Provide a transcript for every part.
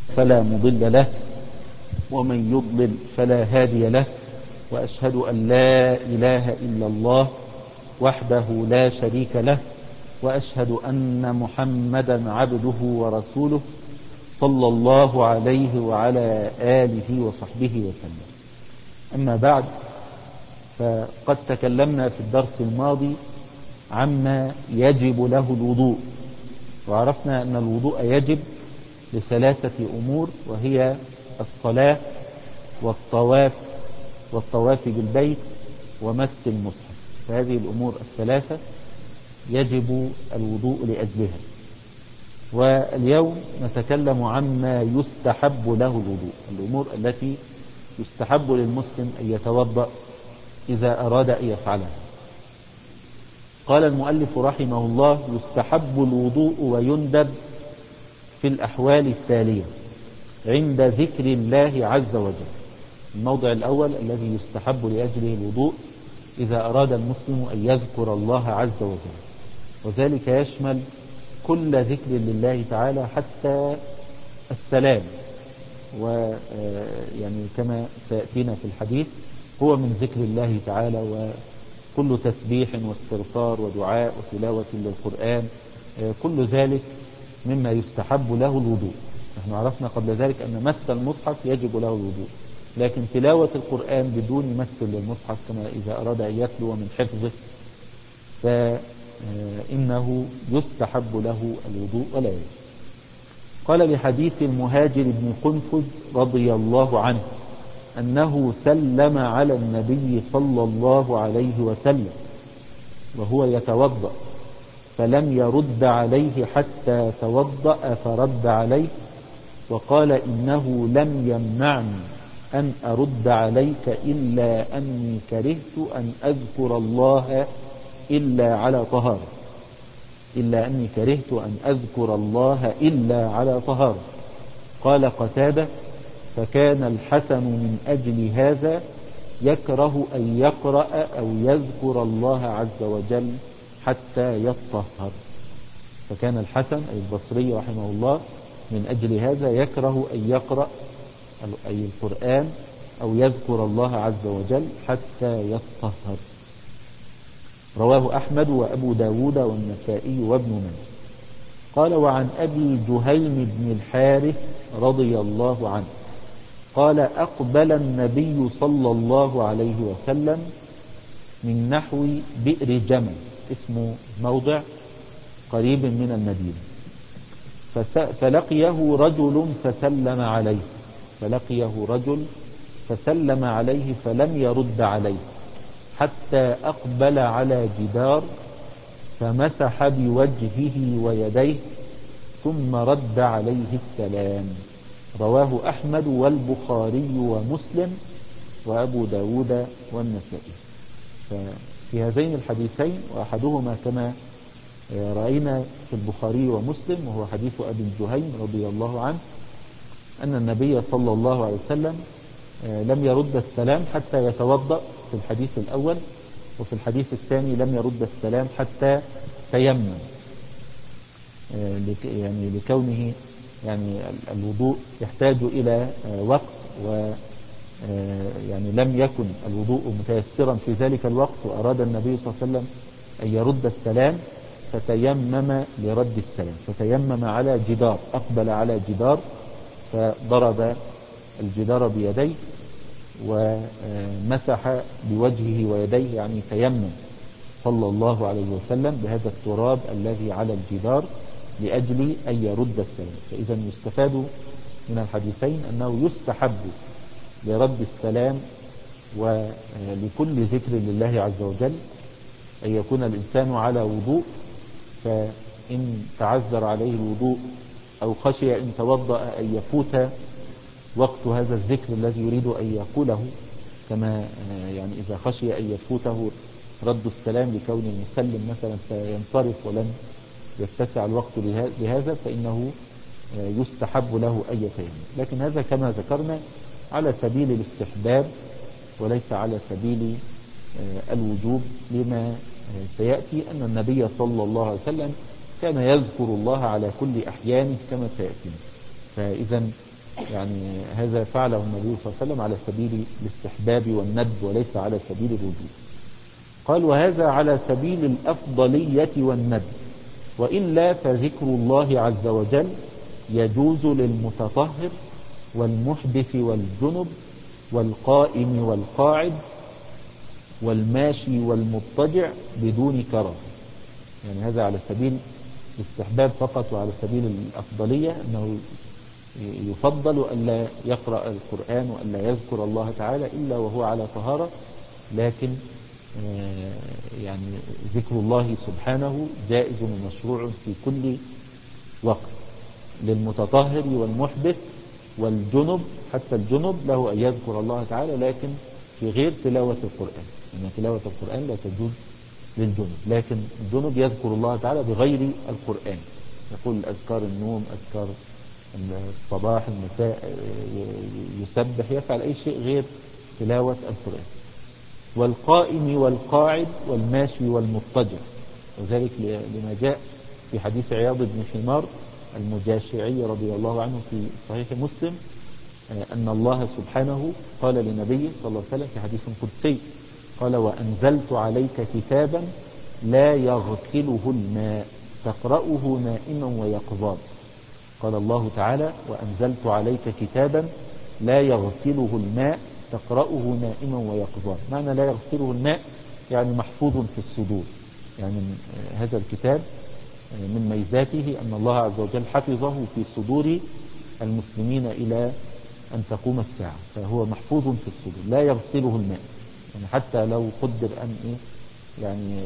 فلا مضل له ومن يضلل فلا هادي له، وأشهد أن لا إله إلا الله وحده لا شريك له، وأشهد أن محمدا عبده ورسوله صلى الله عليه وعلى آله وصحبه وسلم. أما بعد، فقد تكلمنا في الدرس الماضي عما يجب له الوضوء، وعرفنا أن الوضوء يجب لثلاثة أمور، وهي الصلاة والطواف بالبيت ومس المصحف. فهذه الأمور الثلاثة يجب الوضوء لأجلها. واليوم نتكلم عما يستحب له الوضوء، الأمور التي يستحب للمسلم أن يتوضأ إذا أراد أن يفعلها. قال المؤلف رحمه الله: يستحب الوضوء ويندب في الأحوال التالية عند ذكر الله عز وجل. الموضع الأول الذي يستحب لأجله الوضوء إذا أراد المسلم أن يذكر الله عز وجل، وذلك يشمل كل ذكر لله تعالى حتى السلام، ويعني كما سيأتينا في الحديث هو من ذكر الله تعالى، وكل تسبيح واستغفار ودعاء وتلاوة للقرآن، كل ذلك مما يستحب له الوضوء. نحن عرفنا قبل ذلك أن مس المصحف يجب له الوضوء، لكن تلاوة القرآن بدون مس للمصحف كما إذا أراد أن يتلو من حفظه فإنه يستحب له الوضوء ولا يجب. قال لحديث المهاجر بن قنفذ رضي الله عنه أنه سلم على النبي صلى الله عليه وسلم وهو يتوضأ فلم يرد عليه حتى توضأ فرد عليه، وقال: إنه لم يمنعني أن أرد عليك إلا أني كرهت أن أذكر الله إلا على طهارة، إلا على طهارة. قال قتادة: فكان الحسن من أجل هذا يكره أن يقرأ أو يذكر الله عز وجل حتى يطهر. فكان الحسن أي البصري رحمه الله من أجل هذا يكره أن يقرأ أي القرآن أو يذكر الله عز وجل حتى يطهر. رواه أحمد وأبو داود والنسائي وابن ماجه. قال: وعن أبي جهيم بن الحارث رضي الله عنه قال: أقبل النبي صلى الله عليه وسلم من نحو بئر جمل، اسمه موضع قريب من المدينة، فلقيه رجل فسلم عليه فلم يرد عليه حتى أقبل على جدار فمسح بوجهه ويديه ثم رد عليه السلام. رواه أحمد والبخاري ومسلم وأبو داود والنسائي. ففي هذين الحديثين، وأحدهما كما رأينا في البخاري ومسلم وهو حديث أبي جهيم رضي الله عنه، أن النبي صلى الله عليه وسلم لم يرد السلام حتى يتوضأ في الحديث الأول، وفي الحديث الثاني لم يرد السلام حتى تيمم، يعني لكونه يعني الوضوء يحتاج إلى وقت، يعني لم يكن الوضوء متيسرا في ذلك الوقت، وأراد النبي صلى الله عليه وسلم أن يرد السلام فتيمم لرد السلام، فتيمم على جدار، أقبل على جدار فضرب الجدار بيديه ومسح بوجهه ويديه، يعني تيمم صلى الله عليه وسلم بهذا التراب الذي على الجدار لأجل أن يرد السلام. فإذا يستفاد من الحديثين أنه يستحب لرد السلام ولكل ذكر لله عز وجل أن يكون الإنسان على وضوء، فإن تعذر عليه الوضوء أو خشي إن توضأ أن يفوت وقت هذا الذكر الذي يريد أن يقوله، كما يعني إذا خشي أن يفوته رد السلام لكون المسلم مثلا سينصرف ولن يتسع الوقت لهذا، فإنه يستحب له أن يتيمم. لكن هذا كما ذكرنا على سبيل الاستحباب وليس على سبيل الوجوب، لما سيأتي أن النبي صلى الله عليه وسلم كان يذكر الله على كل أحيانه كما سيأتي. فإذا يعني هذا فعله النبي صلى الله عليه وسلم على سبيل الاستحباب والندب وليس على سبيل الوجوب. قال وهذا على سبيل الأفضلية والندب، وإلا فذكر الله عز وجل يجوز للمتطهر والمحدث والجنب والقائم والقاعد والماشي والمضطجع بدون كراهة. يعني هذا على سبيل الاستحباب فقط، وعلى سبيل الأفضلية أنه يفضل ألا يقرأ القرآن وألا يذكر الله تعالى إلا وهو على طهارة، لكن يعني ذكر الله سبحانه جائز ومشروع في كل وقت للمتطهر والمحدث والجنب. حتى الجنب له أن يذكر الله تعالى لكن في غير تلاوة القرآن، إن تلاوة القرآن لا تجوز للجنب، لكن الجنب يذكر الله تعالى بغير القرآن، يقول أذكار النوم، أذكار الصباح المساء، يسبح، يفعل أي شيء غير تلاوة القرآن. والقائم والقاعد والماشي والمضطجع، وذلك لما جاء في حديث عياض بن حمار المجاشعي رضي الله عنه في صحيح مسلم أن الله سبحانه قال لنبيه صلى الله عليه وسلم في حديث قدسي قال وأنزلت عليك كتابا لا يغسله الماء تقرأه نائما ويقظان. قال الله تعالى وأنزلت عليك كتابا لا يغسله الماء تقرأه نائما ويقظان. معنى لا يغسله الماء يعني محفوظ في الصدور، يعني هذا الكتاب من ميزاته أن الله عز وجل حفظه في صدور المسلمين إلى أن تقوم الساعة، فهو محفوظ في الصدور لا يغسله الماء. يعني حتى لو قدر أن يعني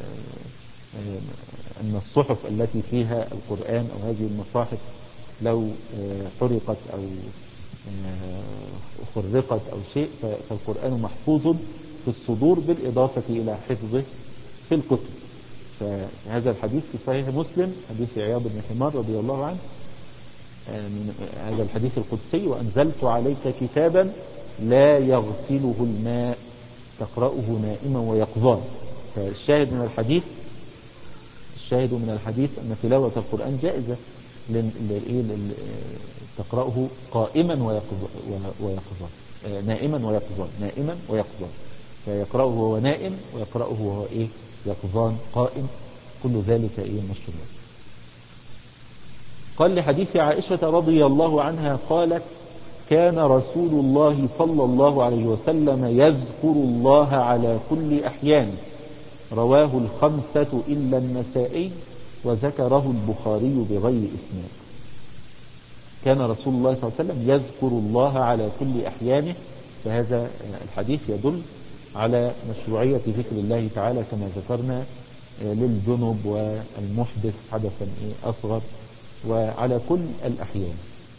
أن الصحف التي فيها القرآن أو هذه المصاحف لو حرقت أو خرقت أو شيء، فالقرآن محفوظ في الصدور بالإضافة إلى حفظه في الكتب. فهذا الحديث في صحيح مسلم حديث عياض بن حمار رضي الله عنه، من هذا الحديث القدسي وأنزلت عليك كتابا لا يغسله الماء تقرأه نائما ويقظان. فالشاهد من الحديث أن تلاوة القرآن جائزة تقرأه قائما ويقظان، نائما ويقظان، فيقرأه وهو نائم ويقرأه وهو يقظان قائم، كل ذلك مشروع. قال لحديث عائشة رضي الله عنها قالت كان رسول الله صلى الله عليه وسلم يذكر الله على كل أحيانه، رواه الخمسة إلا النسائي وذكره البخاري بغير إسناد. كان رسول الله صلى الله عليه وسلم يذكر الله على كل أحيانه، فهذا الحديث يدل على مشروعية ذكر الله تعالى كما ذكرنا للجنب والمحدث حدثا أصغر وعلى كل الأحيان.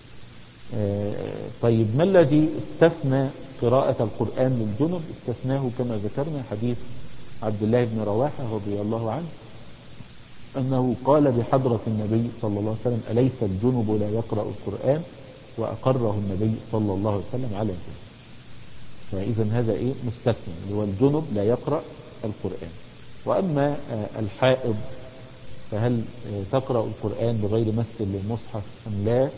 طيب ما الذي استثنى قراءة القرآن للجنب؟ استثناه كما ذكرنا حديث عبد الله بن رواحة رضي الله عنه أنه قال بحضرة النبي صلى الله عليه وسلم أليس الجنب لا يقرأ القرآن؟ وأقره النبي صلى الله عليه وسلم على ذلك. فإذا هذا مستثنى، هو الجنب لا يقرأ القرآن. وأما الحائض فهل تقرأ القرآن بغير مس للمصحف أم لا؟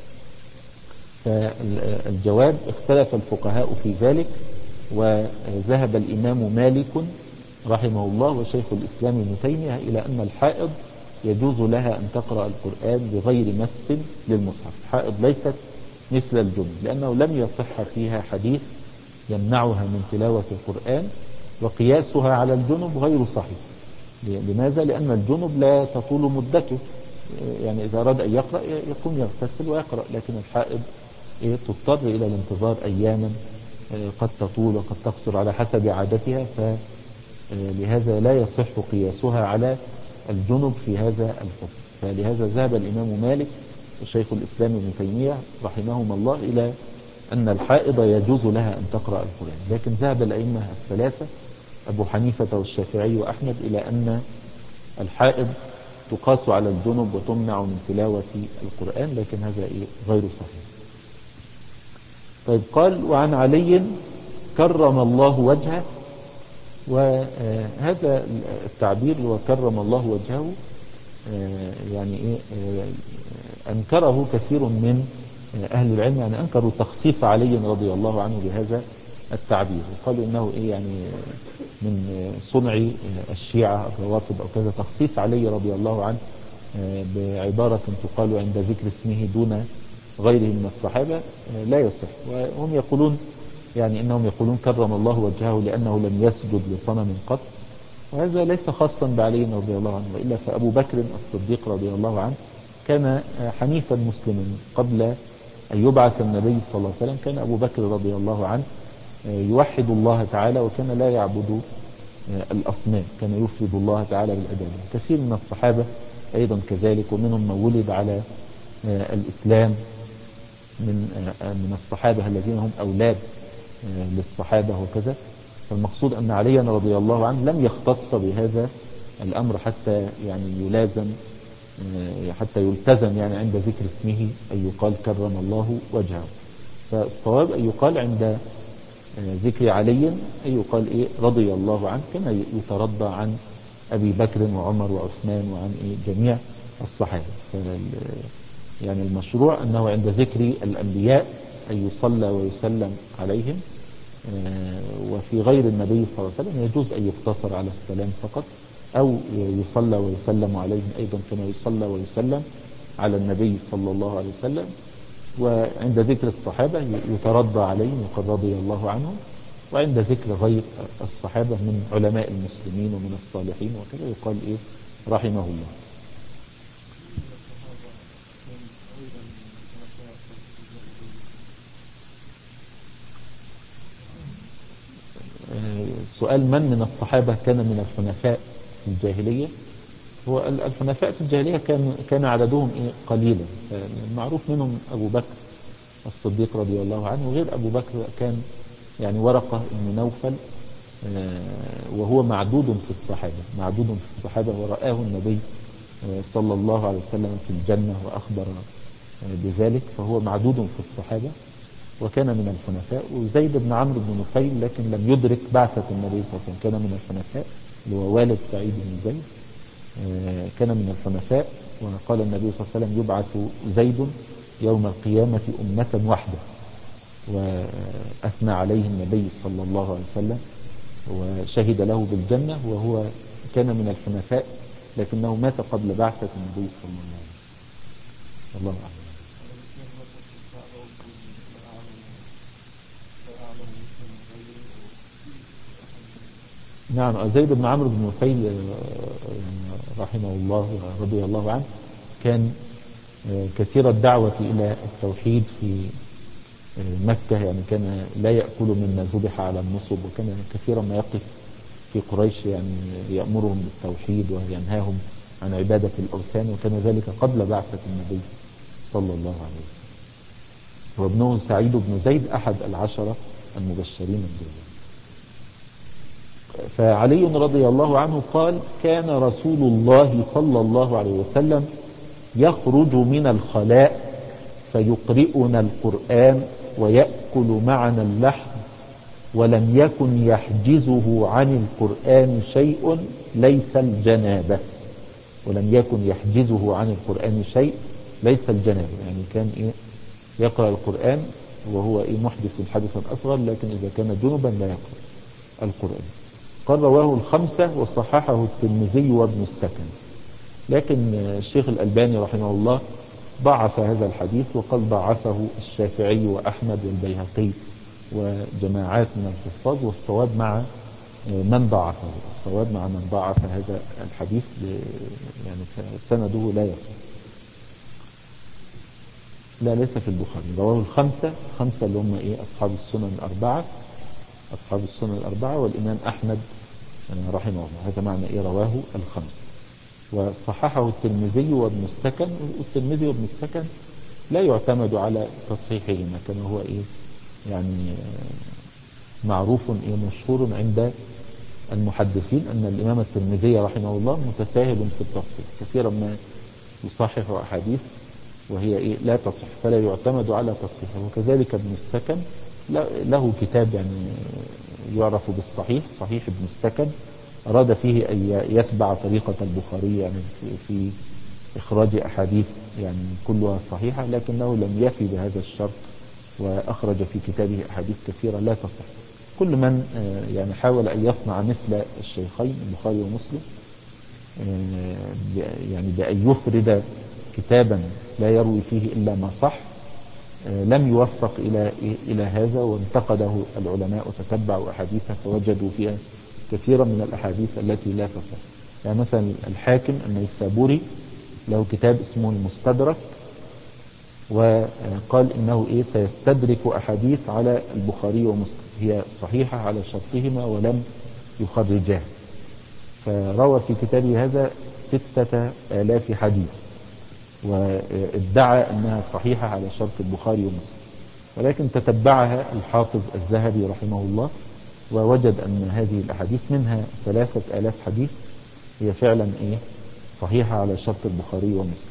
فالجواب اختلف الفقهاء في ذلك، وذهب الإمام مالك رحمه الله وشيخ الإسلام ابن تيمية إلى أن الحائض يجوز لها أن تقرأ القرآن بغير مس للمصحف. الحائض ليست مثل الجنب لأنه لم يصح فيها حديث يمنعها من تلاوة القرآن، وقياسها على الجنب غير صحيح. لماذا؟ لأن الجنب لا تطول مدته، يعني إذا أراد أن يقرأ يقوم يغتسل ويقرأ، لكن الحائض تضطر إلى الانتظار أياما قد تطول وقد تقصر على حسب عادتها، فلهذا لا يصح قياسها على الجنب في هذا الحكم. فلهذا ذهب الإمام مالك وشيخ الإسلام ابن تيمية رحمهما الله إلى أن الحائض يجوز لها أن تقرأ القرآن، لكن ذهب الأئمة الثلاثة أبو حنيفة والشافعي وأحمد إلى أن الحائض تقاس على الجنب وتمنع من تلاوة القرآن، لكن هذا غير صحيح. طيب قال وعن علي كرم الله وجهه، وهذا التعبير وكرم الله وجهه يعني أنكره كثير من أهل العلم يعني أنكروا تخصيص علي رضي الله عنه بهذا التعبير، وقالوا إنه إيه يعني من صنع الشيعة الروافض أو كذا تخصيص علي رضي الله عنه بعبارة تقال عند ذكر اسمه دون غيره من الصحابة لا يصح. وهم يقولون يعني إنهم يقولون كرم الله وجهه لأنه لم يسجد لصنم قط، وهذا ليس خاصا بعلي رضي الله عنه، وإلا فأبو بكر الصديق رضي الله عنه كان حنيفا مسلما قبل أن يبعث النبي صلى الله عليه وسلم. كان أبو بكر رضي الله عنه يوحد الله تعالى وكان لا يعبد الأصنام، كان يفرد الله تعالى بالعبادة. كثير من الصحابة أيضا كذلك، ومنهم من ولد على الإسلام من الصحابة الذين هم أولاد للصحابة وكذا. فالمقصود أن عليا رضي الله عنه لم يختص بهذا الأمر حتى يعني يلازم حتى يلتزم يعني عند ذكر اسمه أن يقال كرم الله وجهه. فالصواب أن يقال عند ذكر علي أن يقال إيه رضي الله عنه، كما يترضى عن أبي بكر وعمر وعثمان وعن إيه جميع الصحابة. يعني المشروع أنه عند ذكر الأنبياء أن يصلى ويسلم عليهم، وفي غير النبي صلى الله عليه وسلم يجوز أن يقتصر على السلام فقط، أو يصلى ويسلم عليهم أيضا كما يصلى ويسلم على النبي صلى الله عليه وسلم. وعند ذكر الصحابة يترضى عليهم وقد رضي الله عنهم، وعند ذكر غير الصحابة من علماء المسلمين ومن الصالحين وكذا يقال إيه رحمه الله. سؤال من الصحابة كان من الحنفاء في الجاهلية؟ هو الحنفاء في الجاهلية كان عددهم قليلا، معروف منهم أبو بكر الصديق رضي الله عنه، وغير أبو بكر كان يعني ورقة بن نوفل، وهو معدود في الصحابة، معدود في الصحابة، ورآه النبي صلى الله عليه وسلم في الجنة وأخبر بذلك، فهو معدود في الصحابة وكان من الحنفاء. وزيد بن عمرو بن نفيل لكن لم يدرك بعثة النبي صلى الله عليه وسلم، كان من الحنفاء، اللي هو والد سعيد بن زيد، كان من الحنفاء. وقال النبي صلى الله عليه وسلم يبعث زيد يوم القيامة أمة واحدة، وأثنى عليه النبي صلى الله عليه وسلم وشهد له بالجنة، وهو كان من الحنفاء لكنه مات قبل بعثة النبي صلى الله عليه وسلم. الله أعلم. نعم، زيد بن عمرو بن نفيل رحمه الله ورضي الله عنه كان كثير الدعوة إلى التوحيد في مكة، يعني كان لا يأكل مما ذبح على النصب، وكان كثيرا ما يقف في قريش يعني يأمرهم بالتوحيد وينهاهم عن عبادة الأوثان، وكان ذلك قبل بعثة النبي صلى الله عليه وسلم. وابنه سعيد بن زيد أحد العشرة المبشرين بالجنة. فعلي رضي الله عنه قال كان رسول الله صلى الله عليه وسلم يخرج من الخلاء فيقرئنا القرآن ويأكل معنا اللحم، ولم يكن يحجزه عن القرآن شيء ليس الجنابة. ولم يكن يحجزه عن القرآن شيء ليس الجنابة، يعني كان يقرأ القرآن وهو محدث حدثا أصغر، لكن إذا كان جنبا لا يقرأ القرآن. قال رواه الخمسة وصححه الترمذي وابن السكن، لكن الشيخ الألباني رحمه الله ضعف هذا الحديث، وقال ضعفه الشافعي وأحمد والبيهقي وجماعات من الحفاظ، والصواب مع من ضعفه، الصواب مع من ضعف هذا الحديث، يعني سنده لا يصح. لا ليس في البخاري، رواه الخمسة، خمسة اللي هم أصحاب السنن الأربعة، أصحاب السنن الأربعة والإمام أحمد رحمه الله، هذا معنى رواه الخمسة. وصححه الترمذي وابن السكن، والترمذي وابن السكن لا يعتمد على تصحيحهما، كما هو يعني معروف مشهور عند المحدثين أن الإمام الترمذي رحمه الله متساهل في التصحيح، كثيرا ما يصحح أحاديث وهي لا تصح، فلا يعتمد على تصحيحه. وكذلك ابن السكن له كتاب يعني يعرف بالصحيح، صحيح ابن السكن، أراد فيه أن يتبع طريقة البخاري يعني في إخراج أحاديث يعني كلها صحيحة، لكنه لم يفي بهذا الشرط وأخرج في كتابه أحاديث كثيرة لا تصح. كل من يعني حاول أن يصنع مثل الشيخين البخاري ومسلم، يعني بأن يفرد كتابا لا يروي فيه إلا ما صح، لم يوفق إلى هذا، وانتقده العلماء وتتبعوا أحاديثه فوجدوا فيها كثيرا من الأحاديث التي لا تصح. يعني مثلا الحاكم النيسابوري له كتاب اسمه المستدرك، وقال إنه سيستدرك أحاديث على البخاري ومسلم هي صحيحة على شرطهما ولم يخرجاه، فروى في كتابه هذا 6000 حديث، وادعى أنها صحيحة على شرط البخاري ومسلم، ولكن تتبعها الحافظ الذهبي رحمه الله ووجد أن هذه الأحاديث منها 3000 حديث هي فعلا صحيحة على شرط البخاري ومسلم،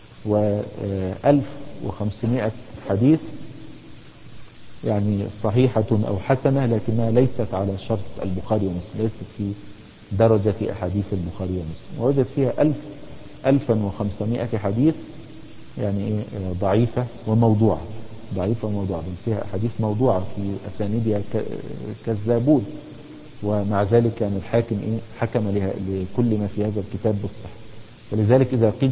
و1500 حديث يعني صحيحة أو حسنة لكنها ليست على شرط البخاري ومسلم، ليست في درجة أحاديث البخاري ومسلم، ووجد فيها 1500 حديث يعني ضعيفة وموضوعة، ضعيفة وموضوعة، بل فيها أحاديث موضوعة في أسانيدها كذابون، ومع ذلك كان الحاكم حكم لكل ما في هذا الكتاب بالصحة. ولذلك إذا قيل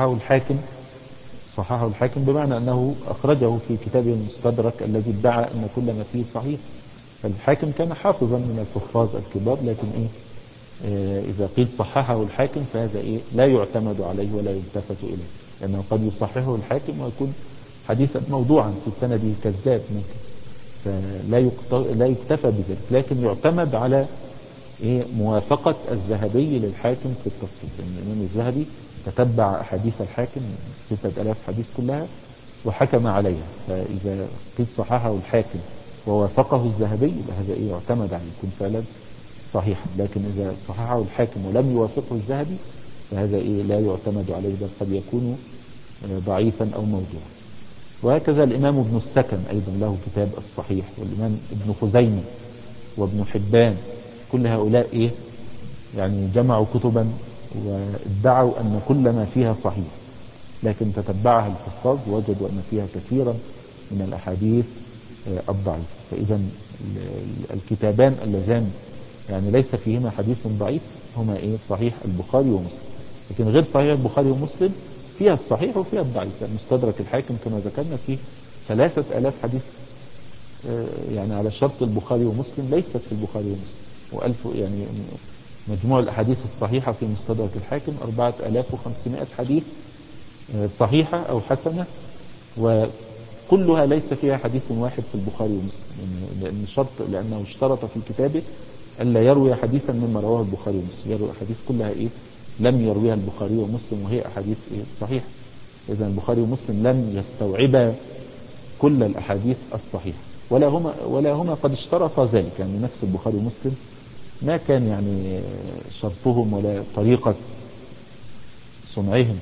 صححه الحاكم بمعنى أنه أخرجه في كتابه المستدرك الذي ادعى أن كل ما فيه صحيح. فالحاكم كان حافظا من الحفاظ الكبار، لكن إذا قيل صححه الحاكم فهذا لا يعتمد عليه ولا يلتفت إليه، لأنه قد يصححه الحاكم ويكون حديثا موضوعا في سنده كذاب ممكن، فلا يكتفى بذلك، لكن يعتمد على موافقة الذهبي للحاكم في التصحيح، لأن الإمام الذهبي تتبع أحاديث الحاكم 6000 حديث كلها وحكم عليها، فإذا قيل صححه الحاكم ووافقه الذهبي هذا يعتمد عليه يكون فعلا صحيحا، لكن إذا صححه الحاكم ولم يوافقه الذهبي فهذا لا يعتمد عليه، بل قد يكون ضعيفا أو موضوعا. وهكذا الإمام ابن السكن أيضا له كتاب الصحيح، والإمام ابن خزيمة وابن حبان، كل هؤلاء يعني جمعوا كتبا وادعوا أن كل ما فيها صحيح، لكن تتبعها الحفاظ وجدوا أن فيها كثيرا من الأحاديث الضعيفة. فإذا الكتابان اللذان يعني ليس فيهما حديث ضعيف هما صحيح البخاري ومسلم، لكن غير صحيح البخاري ومسلم فيها الصحيح وفيها الضعيف. مستدرك الحاكم كما ذكرنا فيه 3000 حديث يعني على شرط البخاري ومسلم ليست في البخاري ومسلم، وألف يعني مجموع الأحاديث الصحيحة في مستدرك الحاكم 4500 حديث صحيحة أو حسنة، وكلها ليس فيها حديث واحد في البخاري ومسلم، لأنه اشترط في كتابه ألا يروي حديثا مما رواه البخاري ومسلم، يروي أحاديث كلها لم يرويها البخاري ومسلم وهي أحاديث صحيحة. إذا البخاري ومسلم لم يستوعبا كل الأحاديث الصحيحة، ولا هما قد اشترطا ذلك، يعني نفس البخاري ومسلم ما كان يعني شرطهم ولا طريقة صنعهم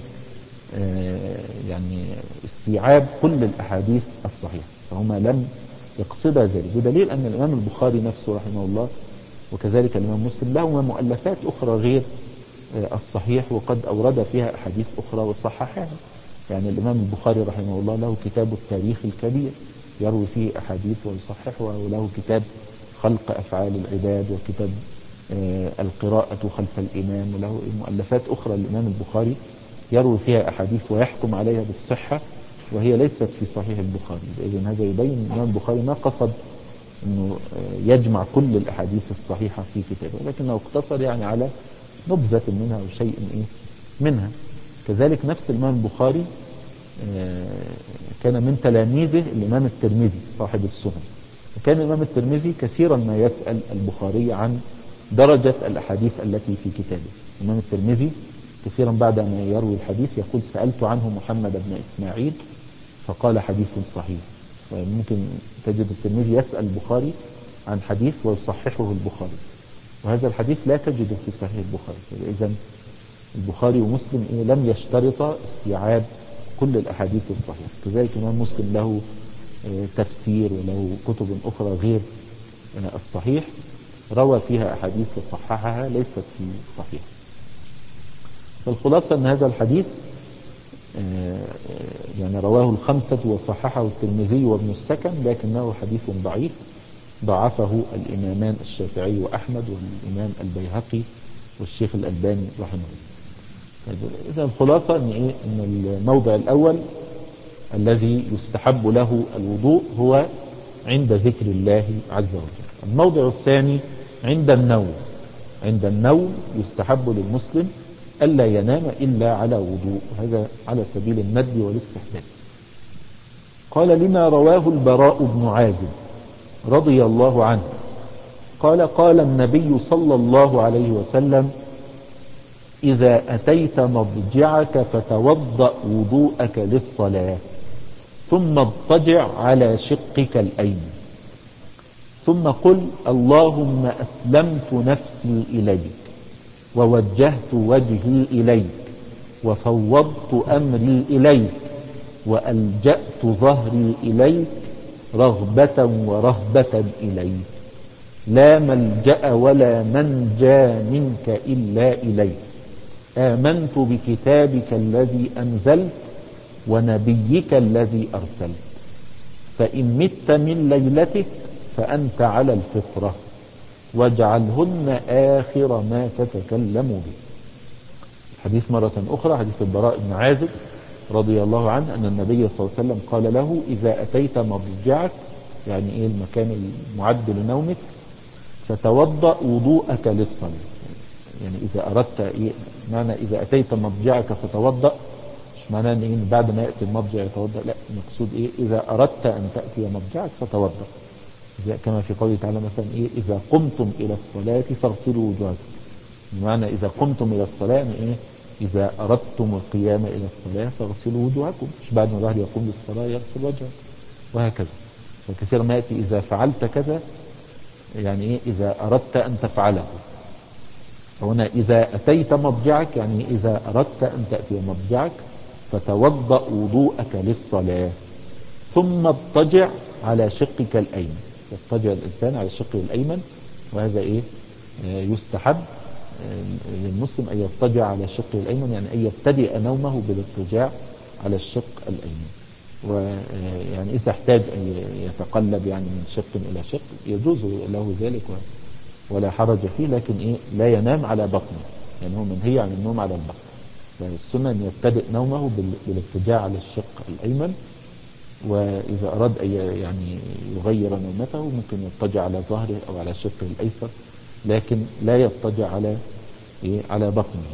يعني استيعاب كل الأحاديث الصحيحة، فهما لم يقصدا ذلك، بدليل أن الإمام البخاري نفسه رحمه الله وكذلك الإمام مسلم لهما مؤلفات أخرى غير الصحيح وقد أورد فيها أحاديث أخرى وصححها. يعني الإمام البخاري رحمه الله له كتاب التاريخ الكبير يروي فيه أحاديث ويصححها، وله كتاب خلق أفعال العباد، وكتاب القراءة خلف الإمام، وله مؤلفات أخرى الإمام البخاري يروي فيها أحاديث ويحكم عليها بالصحة وهي ليست في صحيح البخاري. إذن هذا يبين الإمام البخاري ما قصد أنه يجمع كل الأحاديث الصحيحة في كتابه، لكنه اقتصر يعني على نبذة منها أو شيء منها. كذلك نفس الإمام البخاري كان من تلاميذه الإمام الترمذي صاحب السنن، وكان الإمام الترمذي كثيرا ما يسأل البخاري عن درجة الأحاديث التي في كتابه. الإمام الترمذي كثيرا بعد أن يروي الحديث يقول سألت عنه محمد بن إسماعيل فقال حديث صحيح. وممكن تجد الترمذي يسأل البخاري عن حديث ويصححه البخاري، وهذا الحديث لا تجده في صحيح البخاري. إذن البخاري ومسلم لم يشترط استيعاب كل الأحاديث الصحيحة. كذلك الإمام مسلم له تفسير وله كتب أخرى غير الصحيح روى فيها أحاديث وصححها ليست في صحيح. فالخلاصة أن هذا الحديث يعني رواه الخمسة وصححه الترمذي وابن السكن، لكنه حديث ضعيف ضعفه الإمامان الشافعي وأحمد والإمام البيهقي والشيخ الألباني رحمه الله. إذا الخلاصة إن الموضع الأول الذي يستحب له الوضوء هو عند ذكر الله عز وجل. الموضع الثاني عند النوم. عند النوم يستحب للمسلم ألا ينام إلا على وضوء، هذا على سبيل الندب والاستحباب. قال لما رواه البراء بن عازب رضي الله عنه قال قال النبي صلى الله عليه وسلم إذا أتيت مضجعك فتوضأ وضوءك للصلاة ثم اضطجع على شقك الأيمن ثم قل اللهم أسلمت نفسي إليك ووجهت وجهي إليك وفوضت أمري إليك وألجأت ظهري إليك رغبة ورهبة إليك لا ملجأ ولا منجى منك إلا إليك آمنت بكتابك الذي أنزلت ونبيك الذي أرسلت فإن مت من ليلتك فأنت على الفطرة واجعلهن آخر ما تتكلم به. الحديث مرة أخرى حديث البراء بن عازب رضي الله عنه أن النبي صلى الله عليه وسلم قال له إذا أتيت مضجعك، يعني المكان المعد لنومك، فتوضأ وضوءك للصلاة. يعني إذا أردت معنى إذا أتيت مضجعك فتوضأ مش معناه إن بعد ما يأتي المضجع يتوضأ، لا، المقصود إذا أردت أن تأتي مضجعك فتوضأ، كما في قوله تعالى مثلا إذا قمتم إلى الصلاة فاغسلوا وجوهكم، بمعنى إذا قمتم إلى الصلاة يعني إذا أردتم القيام إلى الصلاة فاغسلوا وجوهكم، مش بعد ما الواحد يقوم للصلاة يغسل وجهه، وهكذا. فكثيرا ما يأتي إذا فعلت كذا، يعني إذا أردت أن تفعله. هنا إذا أتيت مضجعك يعني إذا أردت أن تأتي مضجعك فتوضأ وضوءك للصلاة ثم اضطجع على شقك الأيمن. يضطجع الإنسان على شقه الأيمن، وهذا يستحب للمسلم أن يضطجع على شقه الأيمن، يعني أن يبتدئ نومه بالاضطجاع على الشق الأيمن. ويعني إذا احتاج أن يتقلب يعني من شق إلى شق يجوز له ذلك ولا حرج فيه، لكن لا ينام على بطنه، يعني هو منهي عن النوم على البطن. فالسنة أن يبتدئ نومه بالاضطجاع على الشق الأيمن، وإذا أراد أن يعني يغير نومته ممكن يضطجع على ظهره أو على شقه الأيسر، لكن لا يضطجع على بطنه.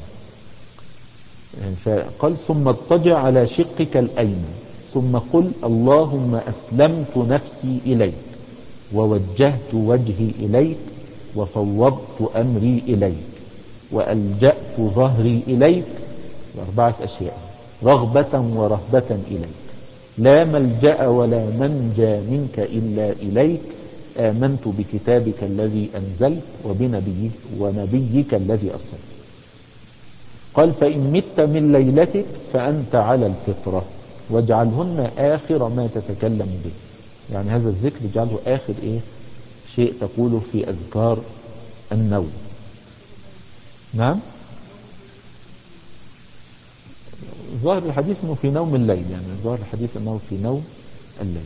فقال ثم اضطجع على شقك الأيمن ثم قل اللهم أسلمت نفسي إليك ووجهت وجهي إليك وفوضت أمري إليك وألجأت ظهري إليك، 4 أشياء، رغبة ورهبة إليك لا ملجأ ولا منجى منك إلا إليك آمنت بكتابك الذي أنزلت ونبيك الذي أرسلت. قال فإن مت من ليلتك فأنت على الفطرة واجعلهن آخر ما تتكلم به، يعني هذا الذكر اجعله آخر شيء تقوله في أذكار النوم. نعم، ظاهر الحديث انه في نوم الليل، يعني ظاهر الحديث انه في نوم الليل.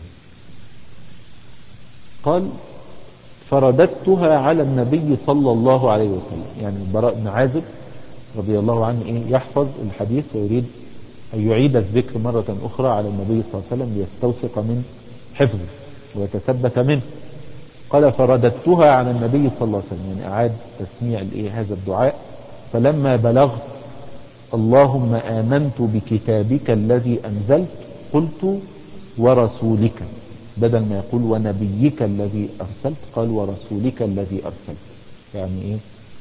قال فرددتها على النبي صلى الله عليه وسلم، يعني البراء بن عازب رضي الله عنه يحفظ الحديث ويريد أن يعيد الذكر مرة أخرى على النبي صلى الله عليه وسلم ليستوثق من حفظه ويتثبت منه. قال فرددتها على النبي صلى الله عليه وسلم، يعني أعاد تسميع هذا الدعاء. فلما بلغت اللهم آمنت بكتابك الذي أنزلت قلت ورسولك، بدل ما يقول ونبيك الذي أرسلت قال ورسولك الذي أرسلت، يعني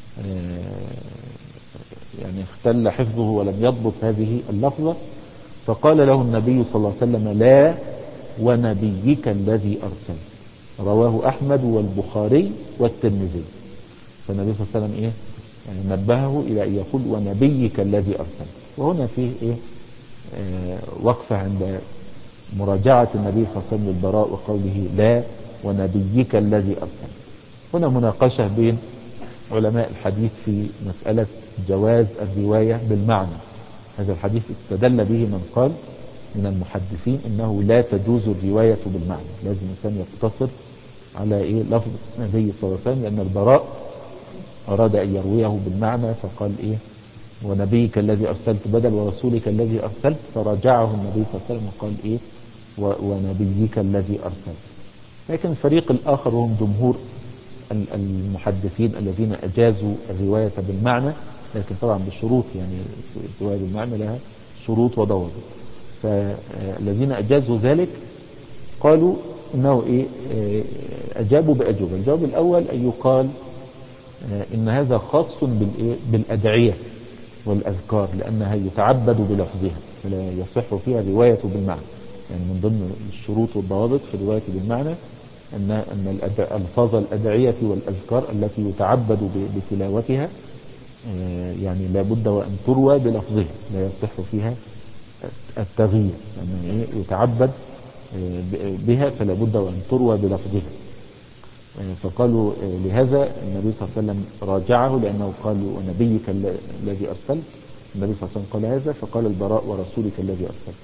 يعني اختل حفظه ولم يضبط هذه اللفظة، فقال له النبي صلى الله عليه وسلم لا ونبيك الذي أرسلت. رواه أحمد والبخاري والترمذي. فالنبي صلى الله عليه وسلم يعني نبهه إلى أن يقول ونبيك الذي أرسلت. وهنا فيه وقفة عند مراجعة النبي صلى الله عليه وسلم للبراء وقوله لا ونبيك الذي أرسلت. هنا مناقشة بين علماء الحديث في مسألة جواز الرواية بالمعنى، هذا الحديث استدل به من قال من المحدثين انه لا تجوز الرواية بالمعنى، لازم الانسان يقتصر على ايه لفظ النبي صلى الله عليه وسلم، لان البراء اراد ان يرويه بالمعنى فقال ايه ونبيك الذي ارسلت بدل ورسولك الذي ارسلت، فراجعه النبي صلى الله عليه وسلم وقال ايه ونبيك الذي ارسلت. لكن الفريق الاخر هم جمهور المحدثين الذين اجازوا الرواية بالمعنى، لكن طبعا بشروط، يعني الرواية بالمعنى لها شروط وضوابط. فالذين اجازوا ذلك قالوا انه ايه اجابوا باجوبه. الجواب الاول ان يقال ان هذا خاص بالادعية والاذكار لانها يتعبد بلفظها فلا يصح فيها رواية بالمعنى. يعني من ضمن الشروط والضوابط في الرواية بالمعنى ان الفاظ الادعية والاذكار التي يتعبد بتلاوتها يعني لابد وان تروى بلفظها، لا يصح فيها التغيير، يعني يتعبد بها فلا بد وان تروى بلفظها. فقالوا لهذا النبي صلى الله عليه وسلم راجعه لانه قال ونبيك الذي ارسلت، النبي صلى الله عليه وسلم قال هذا فقال البراء ورسولك الذي ارسلت.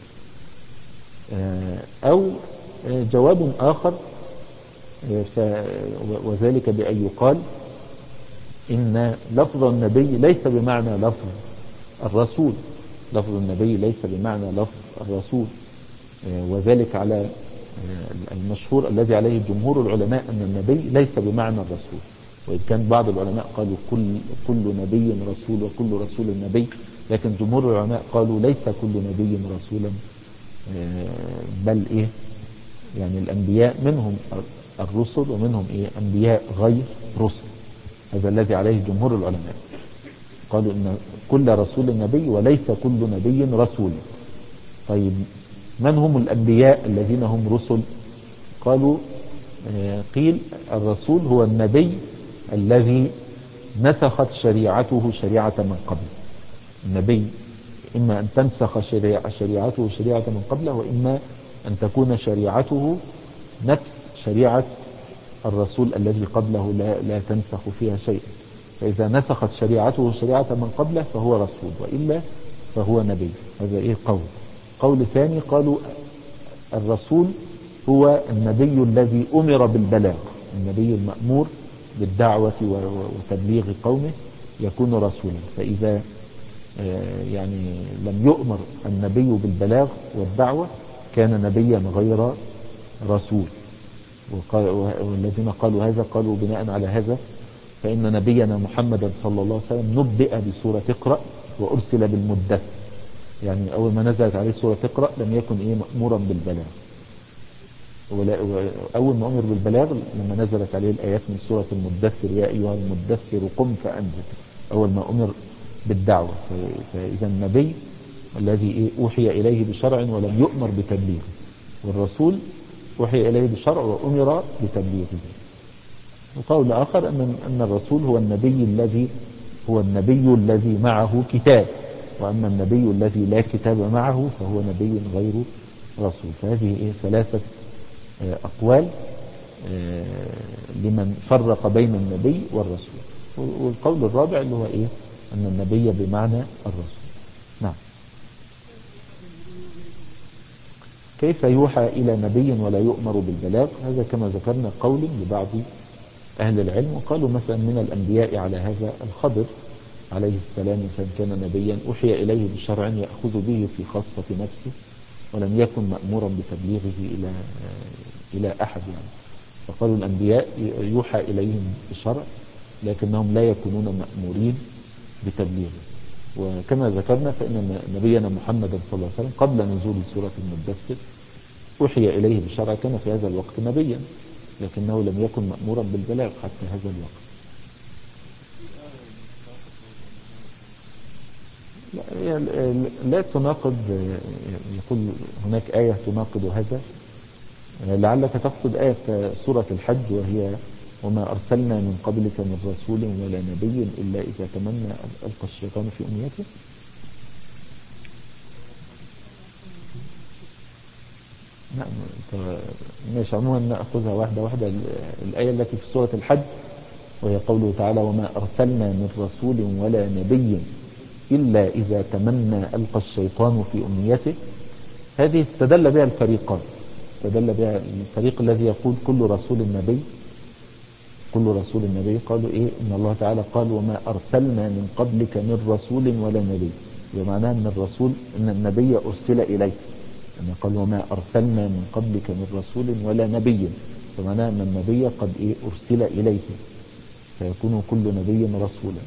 او جواب اخر وذلك بأن يقال إن لفظ النبي ليس بمعنى لفظ الرسول، لفظ النبي ليس بمعنى لفظ الرسول، وذلك على المشهور الذي عليه جمهور العلماء أن النبي ليس بمعنى الرسول، وإن كان بعض العلماء قالوا كل نبي رسول وكل رسول نبي، لكن جمهور العلماء قالوا ليس كل نبي رسولا، بل إيه يعني الأنبياء منهم الرسل ومنهم إيه أنبياء غير رسل. هذا الذي عليه جمهور العلماء، قالوا إن كل رسول نبي وليس كل نبي رسول. طيب من هم الأنبياء الذين هم رسل؟ قالوا قيل الرسول هو النبي الذي نسخت شريعته شريعة من قبل. النبي إما أن تنسخ شريعته شريعة من قبله، وإما أن تكون شريعته نفس شريعة الرسول الذي قبله لا تنسخ فيها شيء. فإذا نسخت شريعته شريعة من قبله فهو رسول، وإلا فهو نبي. هذا إيه قول ثاني قالوا الرسول هو النبي الذي أمر بالبلاغ، النبي المأمور بالدعوة وتبليغ قومه يكون رسولا. فإذا يعني لم يؤمر النبي بالبلاغ والدعوة كان نبيا غير رسول. والذين قالوا هذا قالوا بناء على هذا فإن نبينا محمدا صلى الله عليه وسلم نبئ بسورة اقرأ وأرسل بالمدثر، يعني أول ما نزلت عليه سورة اقرأ لم يكن مأمورا بالبلاغ، أول ما أمر بالبلاغ لما نزلت عليه الآيات من سورة المدثر يا أيها المدثر قم فأنذر، أول ما أمر بالدعوة. فإذا النبي الذي أوحي إليه بشرع ولم يؤمر بتبليغه، والرسول أوحي إليه بشرع وأمر بتبليغه. وقول آخر أن الرسول هو النبي الذي معه كتاب، وأما النبي الذي لا كتاب معه فهو نبي غير رسول. فهذه ثلاثة أقوال لمن فرق بين النبي والرسول. والقول الرابع اللي هو أن النبي بمعنى الرسول. نعم. كيف يوحى إلى نبي ولا يؤمر بالبلاغ؟ هذا كما ذكرنا قول لبعض أهل العلم، وقالوا مثلا من الأنبياء على هذا الخضر عليه السلام، مثلا كان نبيا أوحي إليه بشرع يأخذ به في خاصة نفسه ولم يكن مأمورا بتبليغه إلى أحد يعني. فقالوا الأنبياء يوحى إليهم بشرع لكنهم لا يكونون مأمورين بتبليغه. وكما ذكرنا فإن نبينا محمدا صلى الله عليه وسلم قبل نزول سورة المدثر أوحي إليه بشرع، كان في هذا الوقت نبيا لكنه لم يكن مأمورا بالبلاغ حتى هذا الوقت. لا تناقض، يقول هناك آية تناقض هذا، لعلك تقصد آية سورة الحج وهي وما أرسلنا من قبلك من رسول ولا نبي إلا إذا تمنى ألقى الشيطان في أمنيته. نعم ماشي، عموما نأخذها واحدة واحدة. الآية التي في سورة الحج وهي قوله تعالى وما أرسلنا من رسول ولا نبي إلا إذا تمنى ألقى الشيطان في أمنيته. هذه استدل بها الفريقان. استدل بها الفريق الذي يقول كل رسول نبي، كل رسول نبي، قالوا إيه؟ إن الله تعالى قال وما أرسلنا من قبلك من رسول ولا نبي، بمعنى أن الرسول أن النبي أرسل إليه، أن قال وما أرسلنا من قبلك من رسول ولا نبي، بمعنى أن النبي قد إيه؟ أرسل إليه، فيكون كل نبي رسولا.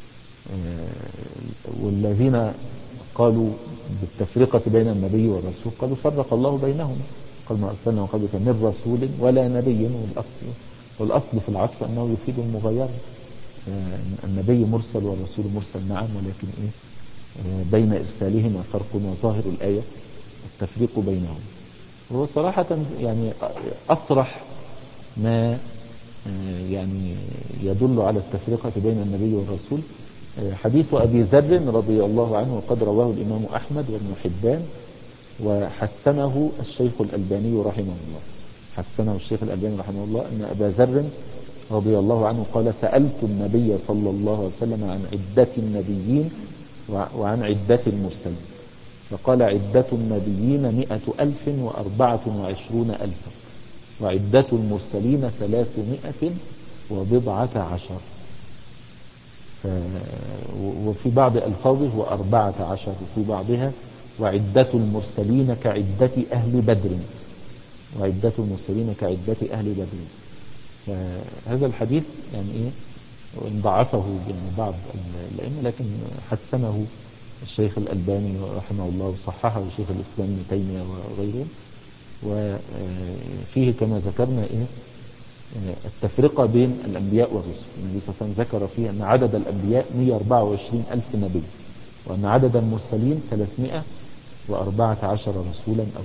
والذين قالوا بالتفرقة بين النبي والرسول قالوا فرق الله بينهم، قال ما أرسلنا من قبلك من رسول ولا نبي، والأصل في العطف أنه يفيد المغايرة. النبي مرسل والرسول مرسل نعم، ولكن إيه؟ بين إرسالهما فرق، وظاهر الآية التفريق بينهم. وهو صراحة يعني أصرح ما يعني يدل على التفرقة بين النبي والرسول حديث أبي ذر رضي الله عنه، وقد رواه الإمام أحمد وابن حبان، وحسنه الشيخ الألباني رحمه الله. حسنه الشيخ الألباني رحمه الله أن أبا ذر رضي الله عنه قال سألت النبي صلى الله عليه وسلم عن عدة النبيين وعن عدة المرسلين، فقال عدة النبيين 124,000 وعدة المرسلين 310. وفي بعض ألفاظه هو 14، وفي بعضها وعدة المرسلين كعدة أهل بدر، وعدة المرسلين كعدة أهل بدر. فهذا الحديث يعني إيه؟ وإن ضعفه يعني بعض الأئمة، لكن حسنه الشيخ الألباني رحمه الله، وصححه الشيخ الإسلام ابن تيمية وغيره. وفيه كما ذكرنا إيه؟ التفرقة بين الأنبياء والرسل. النبي صلى الله عليه وسلم ذكر فيه أن عدد الأنبياء 124,000 نبي، وأن عدد المرسلين 314 رسولا أو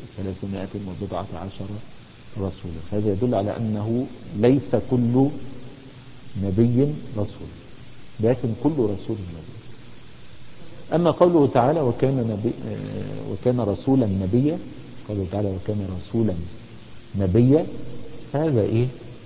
310 رسولا. هذا يدل على أنه ليس كل نبي رسول، لكن كل رسول نبي. أما قوله تعالى وكان رسولا نبيا، قوله تعالى وكان رسولا نبيا، هذا إيه؟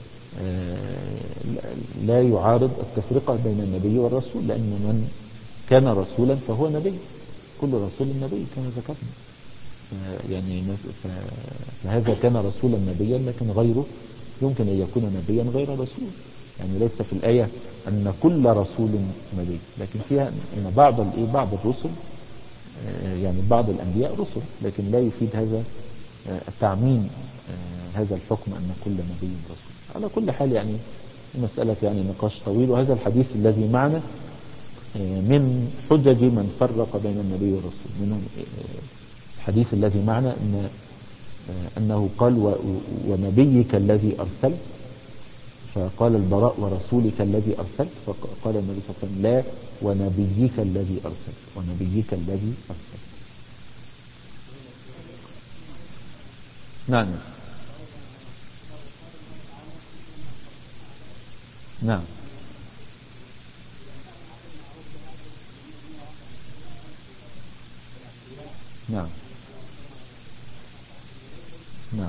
لا يعارض التفرقة بين النبي والرسول، لأن من كان رسولا فهو نبي، كل رسول نبي كما ذكرنا. يعني فهذا كان رسولا نبيا، لكن غيره يمكن أن يكون نبيا غير رسول. يعني ليس في الآية أن كل رسول نبي، لكن فيها أن بعض الرسل يعني بعض الأنبياء رسل، لكن لا يفيد هذا التعميم هذا الحكم أن كل نبي رسول. على كل حال يعني مسألة يعني نقاش طويل. وهذا الحديث الذي معنا من حجج من فرق بين النبي والرسول. من الحديث الذي معنا أنه قال ونبيك الذي أرسلت، فقال البراء ورسولك الذي أرسلت، فقال النبي صلى الله عليه وسلم لا ونبيك الذي أرسلت، ونبيك الذي أرسلت. نعم نعم نعم نعم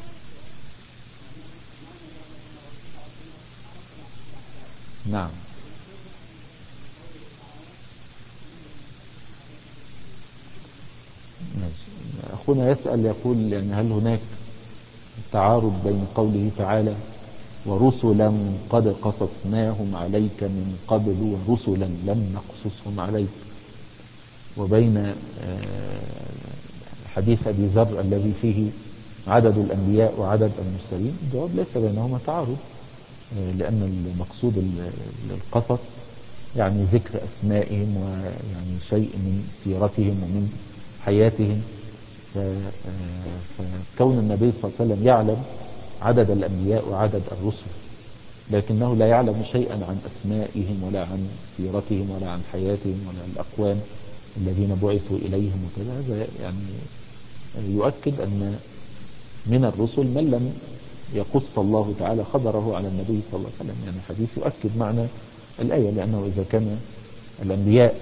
نعم. أخونا يسأل يقول يعني هل هناك تعارض بين قوله تعالى ورسلا قد قصصناهم عليك من قبل ورسلا لم نقصصهم عليك، وبين حديث أبي ذر الذي فيه عدد الأنبياء وعدد المرسلين؟ الجواب ليس بينهما تعارض، لأن المقصود القصص يعني ذكر أسمائهم ويعني شيء من سيرتهم ومن حياتهم. فكون النبي صلى الله عليه وسلم يعلم عدد الأنبياء وعدد الرسل، لكنه لا يعلم شيئا عن أسمائهم ولا عن سيرتهم ولا عن حياتهم ولا الأقوام الذين بعثوا إليهم وكذا. هذا يعني يؤكد أن من الرسل من لم يقص الله تعالى خبره على النبي صلى الله عليه وسلم. يعني حديث يؤكد معنى الآية، لأنه إذا كان الأنبياء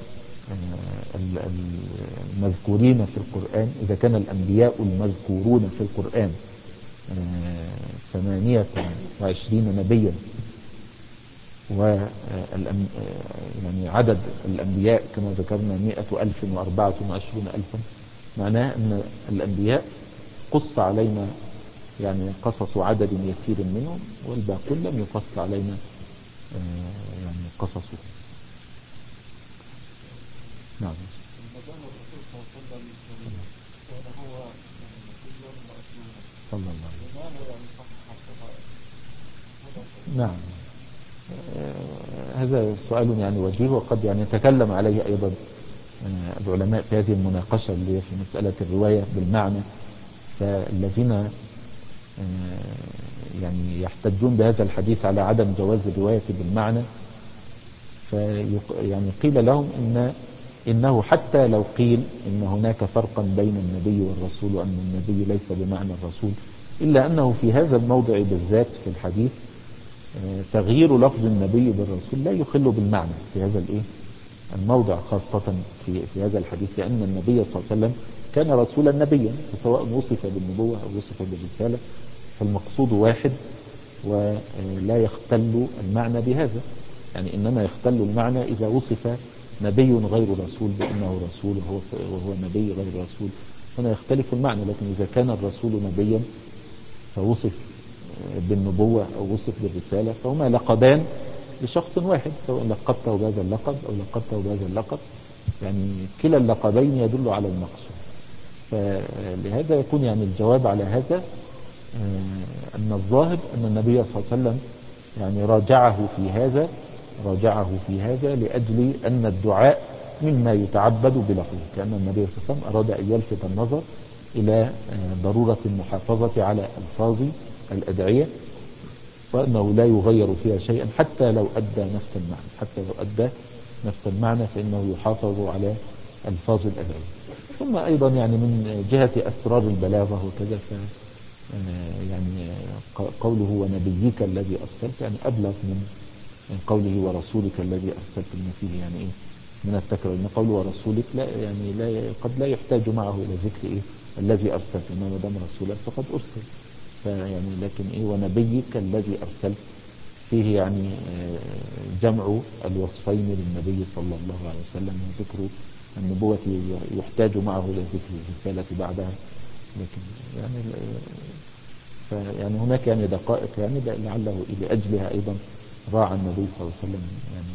المذكورين في القرآن، إذا كان الأنبياء المذكورون في القرآن 28 نبيا يعني عدد الأنبياء كما ذكرنا 100,024,000. معناه أن الأنبياء قص علينا يعني قصص عدد يسير منهم، والباقون لم يقص علينا يعني قصصه. نعم. صلى الله عليه وسلم. نعم. هذا سؤال يعني وجيه، وقد يعني يتكلم عليه أيضا العلماء في هذه المناقشة اللي هي في مسألة الرواية بالمعنى. فالذين يعني يحتجون بهذا الحديث على عدم جواز الرواية بالمعنى، يعني قيل لهم إنه حتى لو قيل إن هناك فرقا بين النبي والرسول وأن النبي ليس بمعنى الرسول، إلا أنه في هذا الموضع بالذات في الحديث تغيير لفظ النبي بالرسول لا يخل بالمعنى في هذا الموضع، خاصة في هذا الحديث، لأن النبي صلى الله عليه وسلم كان رسولا نبيا، فسواء وصف بالنبوة أو وصف بالرسالة فالمقصود واحد، ولا يختل المعنى بهذا. يعني إنما يختل المعنى إذا وصف نبي غير رسول بأنه رسول وهو نبي غير رسول، هنا يختلف المعنى. لكن إذا كان الرسول نبيا فوصف بالنبوة أو وصف بالرسالة فهما لقبان لشخص واحد، سواء لقبته بهذا اللقب أو لقبته بهذا اللقب، يعني كلا اللقبين يدل على المقصود. فلهذا يكون يعني الجواب على هذا أن الظاهر أن النبي صلى الله عليه وسلم يعني راجعه في هذا لأجل أن الدعاء مما يتعبد بلفظه، كأن النبي صلى الله عليه وسلم أراد أن يلفت النظر إلى ضرورة المحافظة على ألفاظ الأدعية، وأنه لا يغير فيها شيئا حتى لو أدى نفس المعنى فإنه يحافظ على ألفاظ الأدعية. ثم أيضا يعني من جهة أسرار البلاغة وكذا، يعني قوله ونبيك الذي أرسلت يعني أبلغ من قوله ورسولك الذي أرسلت، من فيه يعني إيه من التكرار، إن قوله ورسولك لا يعني قد لا يحتاج معه إلى ذكر إيه الذي أرسلت، إنما دام رسولا فقد أرسل. فيعني لكن إيه ونبيك الذي أرسلت فيه يعني جمع الوصفين للنبي صلى الله عليه وسلم، وذكر النبوة يحتاج معه إلى ذكر الرسالة بعدها. لكن يعني هناك يعني دقائق يعني لعله لأجلها أيضا راعى النبي صلى الله عليه وسلم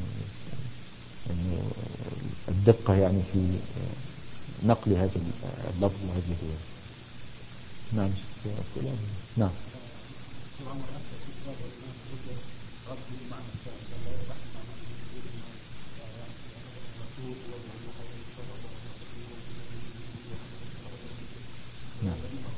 يعني الدقة يعني في نقل هذا اللفظ وهذه الرواية. نعم. نعم. نعم.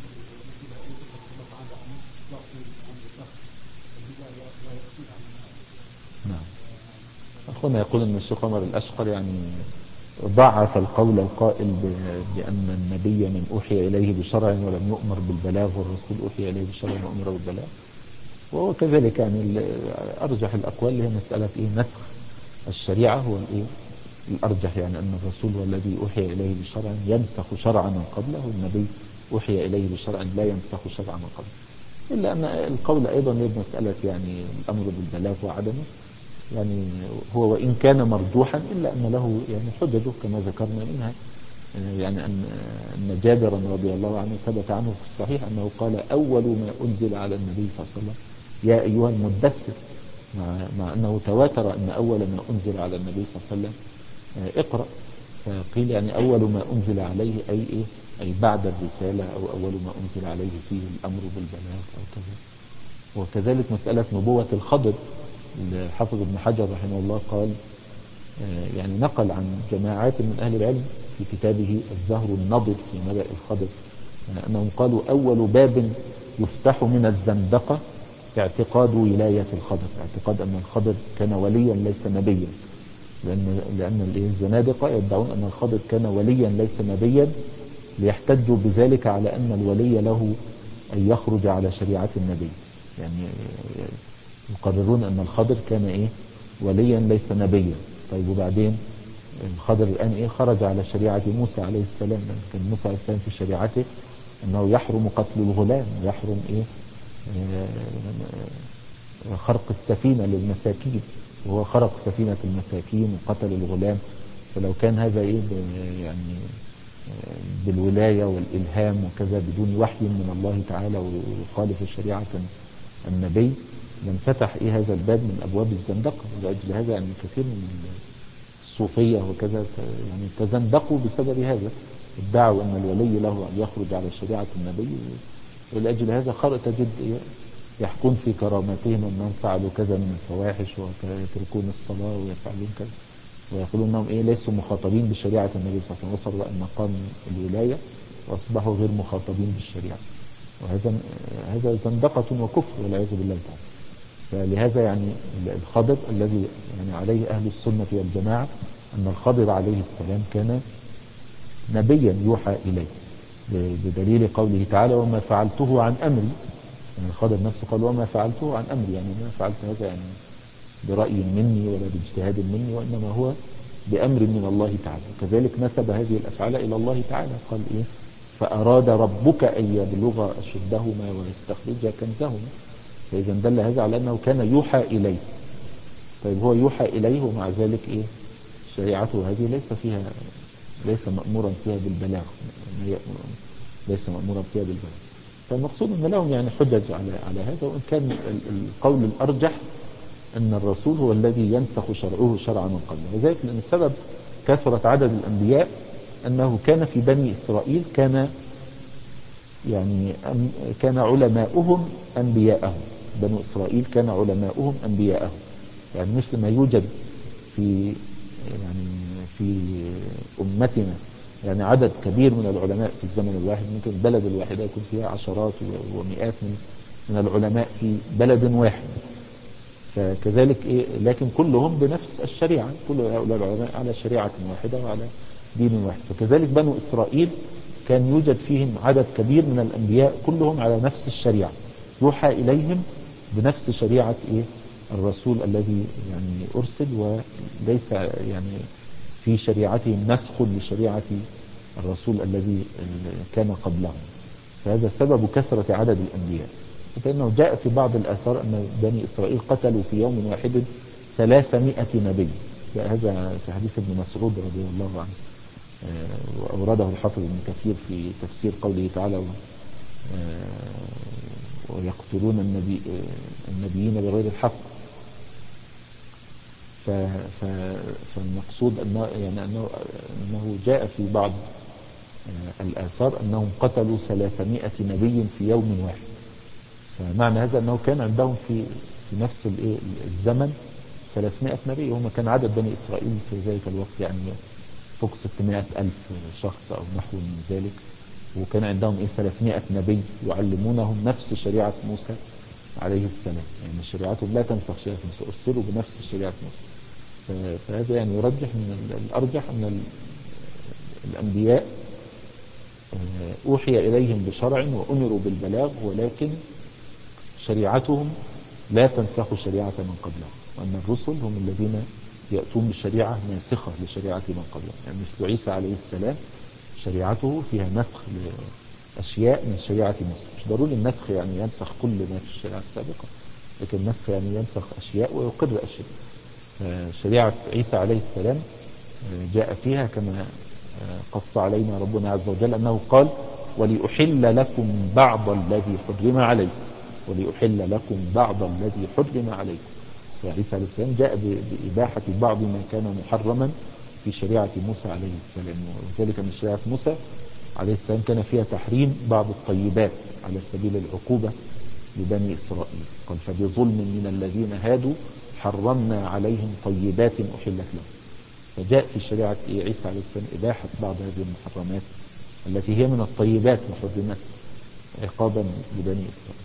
نعم. أخونا يقول أن الشيخ عمر الأشقر يعني ضعف القول القائل بأن النبي من أوحي إليه بشرع ولم يؤمر بالبلاغ، والرسول أوحي إليه بشرع وأمر بالبلاغ. وهو كذلك يعني أرجح الأقوال اللي هي مسألة إيه نسخ الشريعة هو الإيه الأرجح، يعني أن الرسول هو الذي أوحي إليه بشرع ينسخ شرع من قبله، والنبي أوحي إليه بشرع لا ينسخ شرع من قبله. إلا أن القول أيضا بمسألة يعني الأمر بالبلاغ وعدمه يعني هو وإن كان مرجوحا إلا أن له يعني حججه كما ذكرنا منها، يعني أن جابرا رضي الله عنه ثبت عنه في الصحيح أنه قال أول ما أنزل على النبي صلى الله عليه وسلم يا أيها المدثر، مع أنه تواتر أن أول ما أنزل على النبي صلى الله عليه وسلم اقرأ، فقيل يعني أول ما أنزل عليه أي إيه أي بعد الرسالة، أو أول ما أنزل عليه فيه الأمر بالبلاغ أو كذا. وكذلك مسألة نبوة الخضر، الحافظ ابن حجر رحمه الله قال يعني نقل عن جماعات من أهل العلم في كتابه الزهر النضر في نبأ الخضر أنهم قالوا أول باب يفتح من الزندقة اعتقاد ولاية الخضر، اعتقاد أن الخضر كان وليا ليس نبيا، لأن الزنادقة يدعون أن الخضر كان وليا ليس نبيا، ليحتجوا بذلك على أن الولي له أن يخرج على شريعة النبي، يعني يقررون أن الخضر كان إيه وليا ليس نبيا. طيب وبعدين الخضر الآن إيه خرج على شريعة موسى عليه السلام، كان موسى عليه السلام في شريعته أنه يحرم قتل الغلام ويحرم إيه خرق السفينة للمساكين، وهو خرق سفينة المساكين وقتل الغلام. فلو كان هذا يعني بالولاية والإلهام وكذا بدون وحي من الله تعالى ويخالف شريعة النبي لانفتح هذا الباب من أبواب الزندقة. ولأجل هذا يعني كثير من الصوفية وكذا يعني تزندقوا بسبب هذا، ادعوا أن الولي له أن يخرج على شريعة النبي. ولأجل هذا تجد يحكون في كراماتهم أنهم فعلوا كذا من الفواحش ويتركون الصلاة ويفعلون كذا، ويقولون أنهم ليسوا مخاطبين بشريعة النبي صلى الله عليه وسلم، وصلوا إلى مقام الولاية وأصبحوا غير مخاطبين بالشريعة. وهذا زندقة وكفر والعياذ بالله تعالى. فلهذا يعني الخضر الذي يعني عليه أهل السنة والجماعة أن الخضر عليه السلام كان نبيا يوحى إليه، بدليل قوله تعالى وما فعلته عن أمري. يعني الخضر نفسه قال وما فعلته عن أمري، يعني ما فعلت هذا يعني برأي مني ولا باجتهاد مني، وإنما هو بأمر من الله تعالى. كذلك نسب هذه الأفعال إلى الله تعالى، قال فأراد ربك أن يبلغ أشدهما ويستخرج كنزهما. فإذا دل هذا على أنه كان يوحى إليه. طيب هو يوحى إليه ومع ذلك شريعته هذه ليس مأمورا فيها بالبلاغ، ليس مأمورا فيها بالبلاغ. فالمقصود أن لهم يعني حجج على هذا، وإن كان القول الأرجح أن الرسول هو الذي ينسخ شرعه شرع من قبله. وذلك لأن السبب كثرة عدد الأنبياء أنه كان في بني إسرائيل كان علماؤهم أنبياءهم. بنو إسرائيل كان علماؤهم أنبياءهم، يعني مثل ما يوجد في أمتنا يعني عدد كبير من العلماء في الزمن الواحد. ممكن البلد الواحدة يكون فيها عشرات ومئات من العلماء في بلد واحد. فكذلك لكن كلهم بنفس الشريعة، كل هؤلاء العلماء على شريعة واحدة وعلى دين واحد. فكذلك بنو إسرائيل كان يوجد فيهم عدد كبير من الأنبياء كلهم على نفس الشريعة، يوحى إليهم بنفس شريعة الرسول الذي يعني أرسل، وليس يعني في شريعتهم نسخ لشريعة الرسول الذي كان قبلهم. فهذا سبب كثرة عدد الأنبياء. فإنه جاء في بعض الآثار أن بني إسرائيل قتلوا في يوم واحد 300 نبي. هذا في حديث ابن مسعود رضي الله عنه، وأورده الحافظ ابن كثير في تفسير قوله تعالى ويقتلون النبيين بغير الحق. فالمقصود أنه جاء في بعض الآثار أنهم قتلوا 300 نبي في يوم واحد. فمعنى هذا أنه كان عندهم في نفس الزمن 300 نبي. هم كان عدد بني إسرائيل في ذلك الوقت يعني فوق 600 ألف شخص أو نحو من ذلك، وكان عندهم 300 نبي يعلمونهم نفس شريعة موسى عليه السلام. يعني شريعتهم لا تنسخ شريعة موسى، أرسلوا بنفس شريعة موسى. فهذا يعني يرجح من الأرجح أن الأنبياء أوحي إليهم بشرع وأمروا بالبلاغ، ولكن شريعتهم لا تنسخ شريعة من قبلهم، وأن الرسل هم الذين يأتون بشريعة ناسخة لشريعة من قبلهم. يعني مثل عيسى عليه السلام شريعته فيها نسخ لأشياء من شريعة موسى. مش ضروري النسخ يعني ينسخ كل ما في الشريعة السابقة، لكن النسخ يعني ينسخ أشياء ويقر أشياء. شريعة عيسى عليه السلام جاء فيها كما قص علينا ربنا عز وجل أنه قال ولأحل لكم بعض الذي حرم عليكم، ولأحل لكم بعض الذي حرم عليكم. فعيسى عليه السلام جاء بإباحة بعض ما كان محرما في شريعة موسى عليه السلام. وذلك أن شريعة موسى عليه السلام كان فيها تحريم بعض الطيبات على سبيل العقوبة لبني إسرائيل. قال فبظلم من الذين هادوا حرمنا عليهم طيبات أحلت لهم. فجاء في شريعة عيسى عليه السلام إباحة بعض هذه المحرمات التي هي من الطيبات وحرمت عقابا لبني إسرائيل.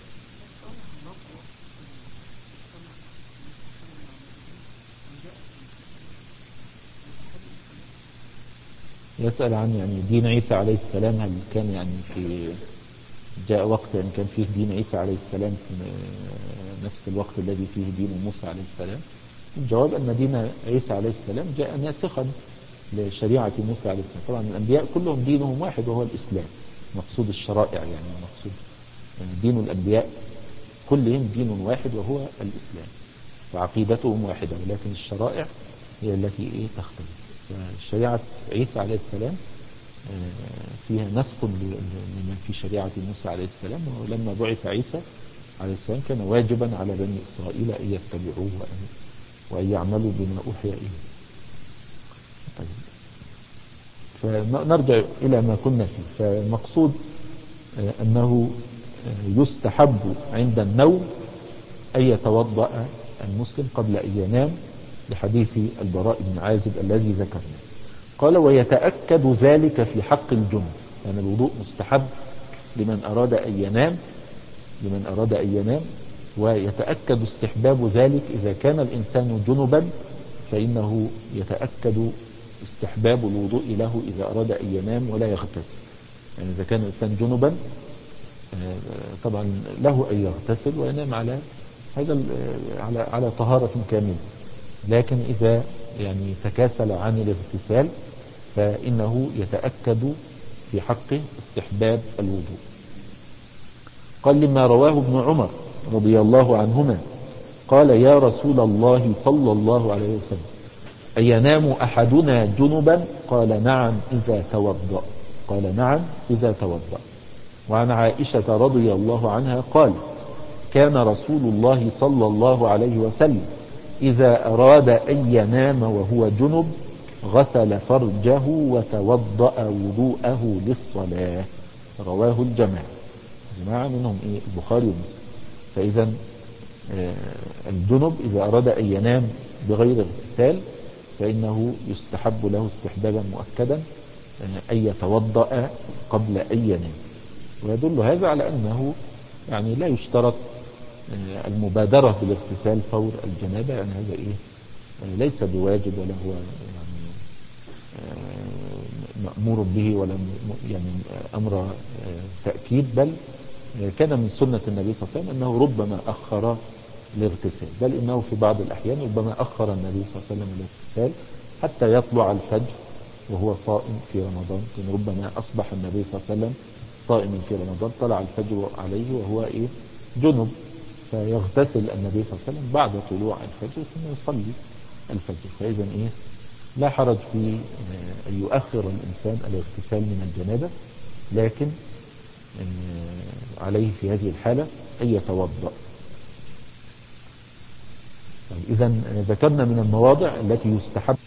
يسأل عن يعني دين عيسى عليه السلام، هل كان يعني جاء وقت يعني كان فيه دين عيسى عليه السلام في نفس الوقت الذي فيه دين موسى عليه السلام؟ الجواب أن دين عيسى عليه السلام جاء ناسخا لشريعة موسى عليه السلام. طبعا الأنبياء كلهم دينهم واحد وهو الإسلام، مقصود الشرائع يعني مقصود دين الأنبياء كلهم دين واحد وهو الإسلام. وعقيدتهم واحدة، ولكن الشرائع هي التي تختلف. فشريعة عيسى عليه السلام فيها نسخ لمن في شريعة موسى عليه السلام، ولما بعث عيسى عليه السلام كان واجبا على بني إسرائيل أن يتبعوه وأن يعملوا بما أوحي إليه. طيب، فنرجع إلى ما كنا فيه. فالمقصود أنه يستحب عند النوم أن يتوضأ المسلم قبل أن ينام، لحديث البراء بن عازب الذي ذكرنا. قال: ويتأكد ذلك في حق الجنب، يعني الوضوء مستحب لمن أراد أن ينام، ويتأكد استحباب ذلك إذا كان الإنسان جنبا، فإنه يتأكد استحباب الوضوء له إذا أراد أن ينام ولا يغتسل. يعني إذا كان الإنسان جنبا طبعا له أن يغتسل وينام على هذا على طهارة كاملة، لكن إذا يعني تكاسل عن الاغتسال فإنه يتأكد في حقه استحباب الوضوء. قال: لما رواه ابن عمر رضي الله عنهما قال: يا رسول الله صلى الله عليه وسلم، أينام أحدنا جنبا؟ قال: نعم إذا توضأ. وعن عائشة رضي الله عنها قال: كان رسول الله صلى الله عليه وسلم إذا أراد أن ينام وهو جنب غسل فرجه وتوضأ وضوءه للصلاة. رواه الجماعة منهم البخاري ومسلم. فإذا الجنب إذا أراد أن ينام بغير اغتسال فإنه يستحب له استحبابا مؤكدا أن يتوضأ قبل أن ينام. ويدل هذا على أنه يعني لا يشترط المبادرة بالاغتسال فور الجنابة، يعني هذا ليس بواجب، ولا هو يعني مأمور به، ولا يعني أمر تأكيد، بل كان من سنة النبي صلى الله عليه وسلم أنه ربما أخر الاغتسال، بل إنه في بعض الأحيان ربما أخر النبي صلى الله عليه وسلم الاغتسال حتى يطلع الفجر وهو صائم في رمضان. كان ربما أصبح النبي صلى الله عليه وسلم صائما في رمضان، طلع الفجر عليه وهو جنب، فيغتسل النبي صلى الله عليه وسلم بعد طلوع الفجر ثم يصلي الفجر. فإذا لا حرج في أن يؤخر الإنسان الاغتسال من الجنابة، لكن عليه في هذه الحالة أن يتوضأ. إذا ذكرنا من المواضع التي يستحب